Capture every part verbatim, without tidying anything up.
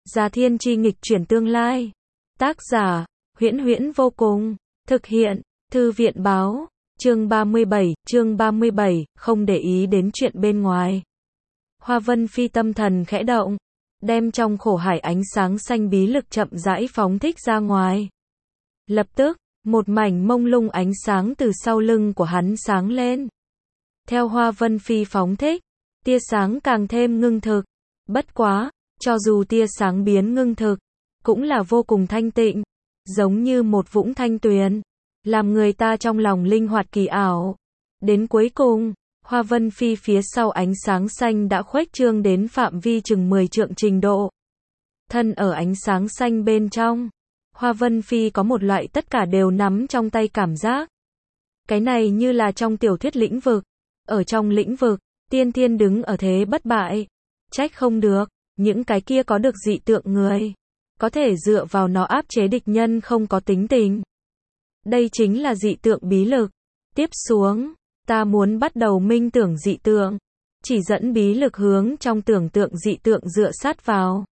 Già Thiên Chi nghịch chuyển tương lai. Tác giả, Huyễn Huyễn vô cùng. Thực hiện, Thư viện báo. Chương ba mươi bảy, chương ba mươi bảy, không để ý đến chuyện bên ngoài. Hoa Vân Phi tâm thần khẽ động, đem trong khổ hải ánh sáng xanh bí lực chậm rãi phóng thích ra ngoài. Lập tức, một mảnh mông lung ánh sáng từ sau lưng của hắn sáng lên. Theo Hoa Vân Phi phóng thích, tia sáng càng thêm ngưng thực. Bất quá, cho dù tia sáng biến ngưng thực, cũng là vô cùng thanh tịnh, giống như một vũng thanh tuyền, làm người ta trong lòng linh hoạt kỳ ảo. Đến cuối cùng, Hoa Vân Phi phía sau ánh sáng xanh đã khuếch trương đến phạm vi chừng mười trượng trình độ. Thân ở ánh sáng xanh bên trong, Hoa Vân Phi có một loại tất cả đều nắm trong tay cảm giác. Cái này như là trong tiểu thuyết lĩnh vực. Ở trong lĩnh vực, tiên thiên đứng ở thế bất bại. Trách không được, những cái kia có được dị tượng người, có thể dựa vào nó áp chế địch nhân không có tính tình. Đây chính là dị tượng bí lực. Tiếp xuống, ta muốn bắt đầu minh tưởng dị tượng, chỉ dẫn bí lực hướng trong tưởng tượng dị tượng dựa sát vào.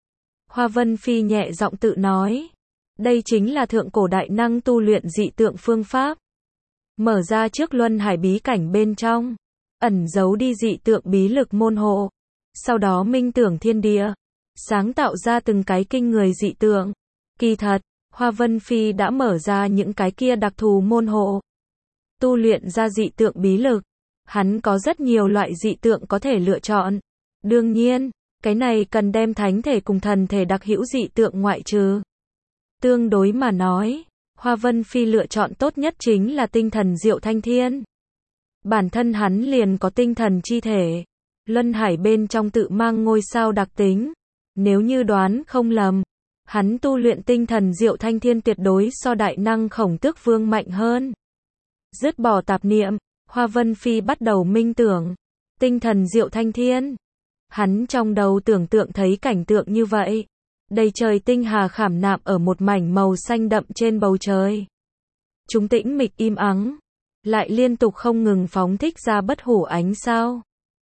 Hoa Vân Phi nhẹ giọng tự nói, đây chính là thượng cổ đại năng tu luyện dị tượng phương pháp. Mở ra trước luân hải bí cảnh bên trong, ẩn giấu đi dị tượng bí lực môn hộ, sau đó minh tưởng thiên địa, sáng tạo ra từng cái kinh người dị tượng. Kỳ thật, Hoa Vân Phi đã mở ra những cái kia đặc thù môn hộ, tu luyện ra dị tượng bí lực. Hắn có rất nhiều loại dị tượng có thể lựa chọn. Đương nhiên, cái này cần đem thánh thể cùng thần thể đặc hữu dị tượng ngoại trừ. Tương đối mà nói, Hoa Vân Phi lựa chọn tốt nhất chính là tinh thần diệu thanh thiên. Bản thân hắn liền có tinh thần chi thể, luân hải bên trong tự mang ngôi sao đặc tính. Nếu như đoán không lầm, hắn tu luyện tinh thần diệu thanh thiên tuyệt đối so đại năng Khổng Tước Vương mạnh hơn. Dứt bỏ tạp niệm, Hoa Vân Phi bắt đầu minh tưởng tinh thần diệu thanh thiên. Hắn trong đầu tưởng tượng thấy cảnh tượng như vậy, đầy trời tinh hà khảm nạm ở một mảnh màu xanh đậm trên bầu trời. Chúng tĩnh mịch im ắng, lại liên tục không ngừng phóng thích ra bất hủ ánh sao.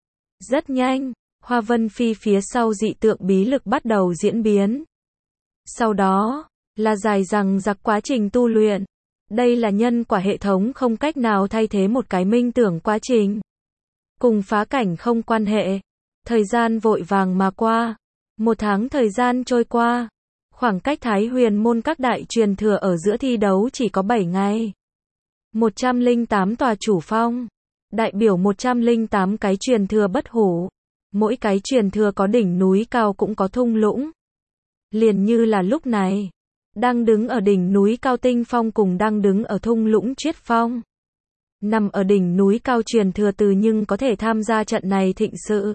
Rất nhanh, Hoa Vân Phi phía sau dị tượng bí lực bắt đầu diễn biến. Sau đó, là dài dằng dặc quá trình tu luyện. Đây là nhân quả hệ thống không cách nào thay thế một cái minh tưởng quá trình. Cùng phá cảnh không quan hệ. Thời gian vội vàng mà qua. Một tháng thời gian trôi qua. Khoảng cách Thái Huyền môn các đại truyền thừa ở giữa thi đấu chỉ có bảy ngày. một trăm lẻ tám tòa chủ phong. Đại biểu một trăm lẻ tám cái truyền thừa bất hủ. Mỗi cái truyền thừa có đỉnh núi cao cũng có thung lũng. Liền như là lúc này, đang đứng ở đỉnh núi cao Tinh Phong cùng đang đứng ở thung lũng Triết Phong. Nằm ở đỉnh núi cao truyền thừa từ nhưng có thể tham gia trận này thịnh sự.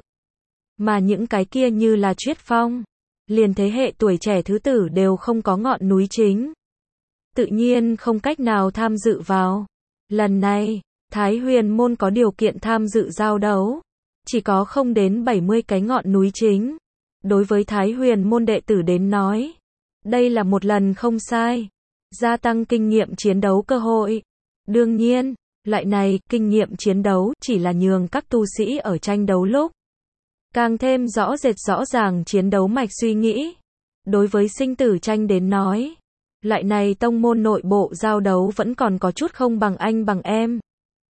Mà những cái kia như là Triết Phong, liền thế hệ tuổi trẻ thứ tử đều không có ngọn núi chính. Tự nhiên không cách nào tham dự vào. Lần này, Thái Huyền môn có điều kiện tham dự giao đấu. Chỉ có không đến bảy mươi cái ngọn núi chính. Đối với Thái Huyền môn đệ tử đến nói, đây là một lần không sai. Gia tăng kinh nghiệm chiến đấu cơ hội. Đương nhiên, loại này, kinh nghiệm chiến đấu, chỉ là nhường các tu sĩ ở tranh đấu lúc càng thêm rõ rệt rõ ràng chiến đấu mạch suy nghĩ. Đối với sinh tử tranh đến nói, loại này tông môn nội bộ giao đấu vẫn còn có chút không bằng anh bằng em.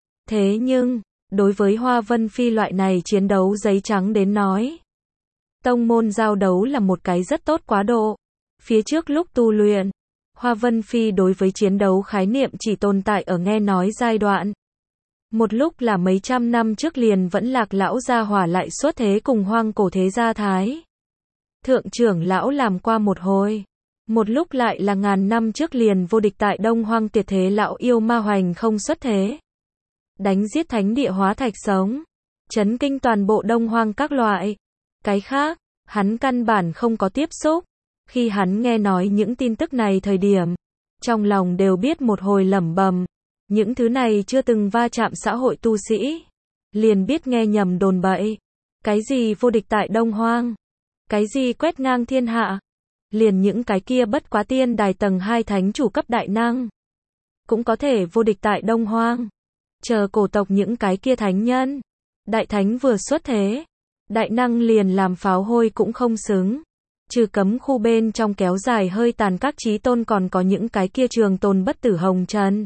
Thế nhưng, đối với Hoa Vân Phi loại này chiến đấu giấy trắng đến nói, tông môn giao đấu là một cái rất tốt quá độ. Phía trước lúc tu luyện, Hoa Vân Phi đối với chiến đấu khái niệm chỉ tồn tại ở nghe nói giai đoạn. Một lúc là mấy trăm năm trước liền vẫn Lạc lão gia hỏa lại xuất thế cùng hoang cổ thế gia Thái thượng trưởng lão làm qua một hồi. Một lúc lại là ngàn năm trước liền vô địch tại Đông Hoang tuyệt thế lão yêu ma hoành không xuất thế. Đánh giết thánh địa hóa thạch sống, chấn kinh toàn bộ Đông Hoang các loại. Cái khác, hắn căn bản không có tiếp xúc. Khi hắn nghe nói những tin tức này thời điểm, trong lòng đều biết một hồi lẩm bẩm, những thứ này chưa từng va chạm xã hội tu sĩ, liền biết nghe nhầm đồn bậy. Cái gì vô địch tại Đông Hoang, cái gì quét ngang thiên hạ, liền những cái kia bất quá tiên đài tầng hai thánh chủ cấp đại năng, cũng có thể vô địch tại Đông Hoang. Chờ cổ tộc những cái kia thánh nhân, đại thánh vừa xuất thế, đại năng liền làm pháo hôi cũng không xứng. Trừ cấm khu bên trong kéo dài hơi tàn các chí tôn còn có những cái kia trường tồn bất tử hồng trần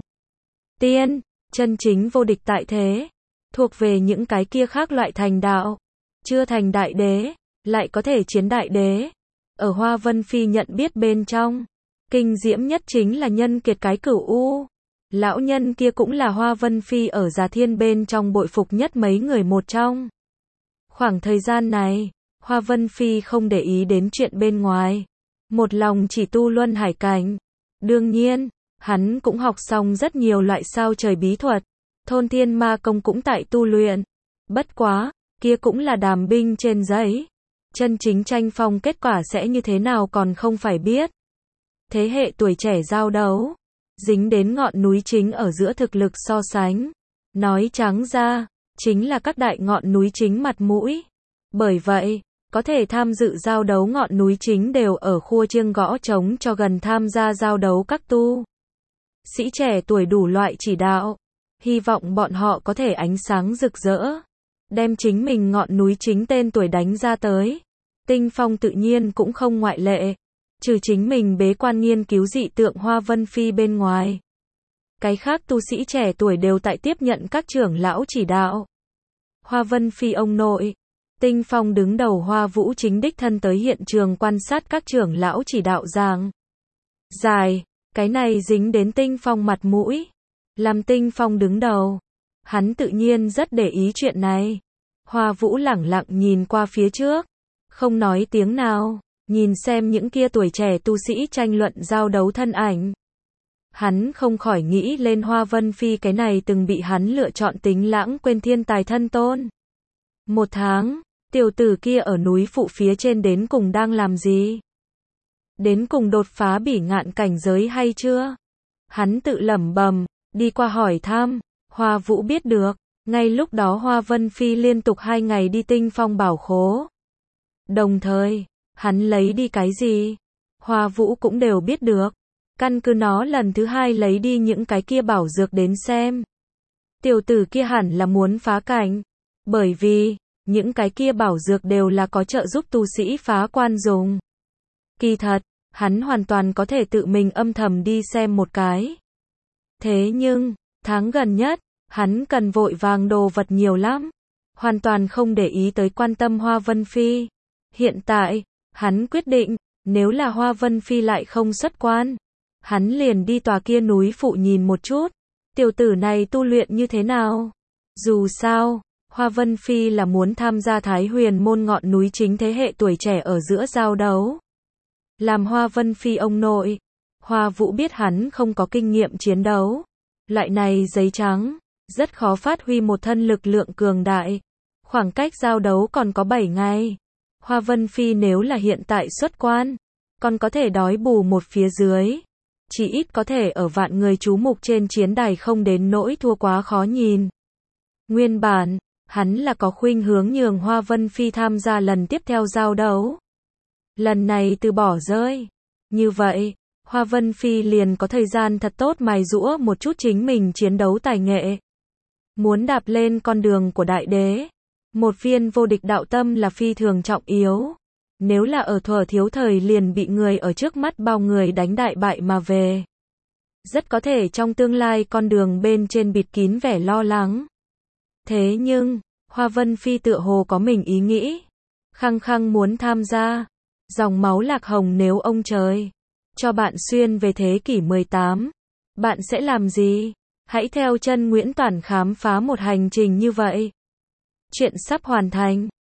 tiên, chân chính vô địch tại thế, thuộc về những cái kia khác loại thành đạo, chưa thành đại đế, lại có thể chiến đại đế. Ở Hoa Vân Phi nhận biết bên trong, kinh diễm nhất chính là nhân kiệt cái cửu u. Lão nhân kia cũng là Hoa Vân Phi ở Già Thiên bên trong bội phục nhất mấy người một trong. Khoảng thời gian này, Hoa Vân Phi không để ý đến chuyện bên ngoài, một lòng chỉ tu luân hải cảnh. Đương nhiên, hắn cũng học xong rất nhiều loại sao trời bí thuật, thôn thiên ma công cũng tại tu luyện. Bất quá, kia cũng là đàm binh trên giấy. Chân chính tranh phong kết quả sẽ như thế nào còn không phải biết. Thế hệ tuổi trẻ giao đấu, dính đến ngọn núi chính ở giữa thực lực so sánh. Nói trắng ra, chính là các đại ngọn núi chính mặt mũi. Bởi vậy, có thể tham dự giao đấu ngọn núi chính đều ở khua chiêng gõ trống cho gần tham gia giao đấu các tu sĩ trẻ tuổi đủ loại chỉ đạo. Hy vọng bọn họ có thể ánh sáng rực rỡ, đem chính mình ngọn núi chính tên tuổi đánh ra tới. Tinh Phong tự nhiên cũng không ngoại lệ, trừ chính mình bế quan nghiên cứu dị tượng Hoa Vân Phi bên ngoài. Cái khác tu sĩ trẻ tuổi đều tại tiếp nhận các trưởng lão chỉ đạo. Hoa Vân Phi ông nội, Tinh Phong đứng đầu Hoa Vũ chính đích thân tới hiện trường quan sát các trưởng lão chỉ đạo giảng dài, cái này dính đến Tinh Phong mặt mũi. Làm Tinh Phong đứng đầu, hắn tự nhiên rất để ý chuyện này. Hoa Vũ lẳng lặng nhìn qua phía trước, không nói tiếng nào, nhìn xem những kia tuổi trẻ tu sĩ tranh luận giao đấu thân ảnh. Hắn không khỏi nghĩ lên Hoa Vân Phi cái này từng bị hắn lựa chọn tính lãng quên thiên tài thân tôn. Một tháng, tiểu tử kia ở núi phụ phía trên đến cùng đang làm gì? Đến cùng đột phá bỉ ngạn cảnh giới hay chưa? Hắn tự lẩm bẩm, đi qua hỏi thăm. Hoa Vũ biết được, ngay lúc đó Hoa Vân Phi liên tục hai ngày đi Tinh Phong bảo khố. Đồng thời, hắn lấy đi cái gì? Hoa Vũ cũng đều biết được. Căn cứ nó lần thứ hai lấy đi những cái kia bảo dược đến xem. Tiểu tử kia hẳn là muốn phá cảnh. Bởi vì, những cái kia bảo dược đều là có trợ giúp tu sĩ phá quan dùng. Kỳ thật, hắn hoàn toàn có thể tự mình âm thầm đi xem một cái. Thế nhưng, tháng gần nhất, hắn cần vội vàng đồ vật nhiều lắm. Hoàn toàn không để ý tới quan tâm Hoa Vân Phi. Hiện tại, hắn quyết định, nếu là Hoa Vân Phi lại không xuất quan, hắn liền đi tòa kia núi phụ nhìn một chút. Tiểu tử này tu luyện như thế nào? Dù sao, Hoa Vân Phi là muốn tham gia Thái Huyền môn ngọn núi chính thế hệ tuổi trẻ ở giữa giao đấu. Làm Hoa Vân Phi ông nội, Hoa Vũ biết hắn không có kinh nghiệm chiến đấu. Loại này giấy trắng, rất khó phát huy một thân lực lượng cường đại. Khoảng cách giao đấu còn có bảy ngày. Hoa Vân Phi nếu là hiện tại xuất quan, còn có thể đói bù một phía dưới. Chỉ ít có thể ở vạn người chú mục trên chiến đài không đến nỗi thua quá khó nhìn. Nguyên bản, hắn là có khuynh hướng nhường Hoa Vân Phi tham gia lần tiếp theo giao đấu. Lần này từ bỏ rơi. Như vậy, Hoa Vân Phi liền có thời gian thật tốt mài giũa một chút chính mình chiến đấu tài nghệ. Muốn đạp lên con đường của đại đế, một viên vô địch đạo tâm là phi thường trọng yếu. Nếu là ở thuở thiếu thời liền bị người ở trước mắt bao người đánh đại bại mà về, rất có thể trong tương lai con đường bên trên bịt kín vẻ lo lắng. Thế nhưng, Hoa Vân Phi tựa hồ có mình ý nghĩ, khăng khăng muốn tham gia. Dòng máu lạc hồng nếu ông trời cho bạn xuyên về thế kỷ mười tám, bạn sẽ làm gì? Hãy theo chân Nguyễn Toản khám phá một hành trình như vậy. Chuyện sắp hoàn thành.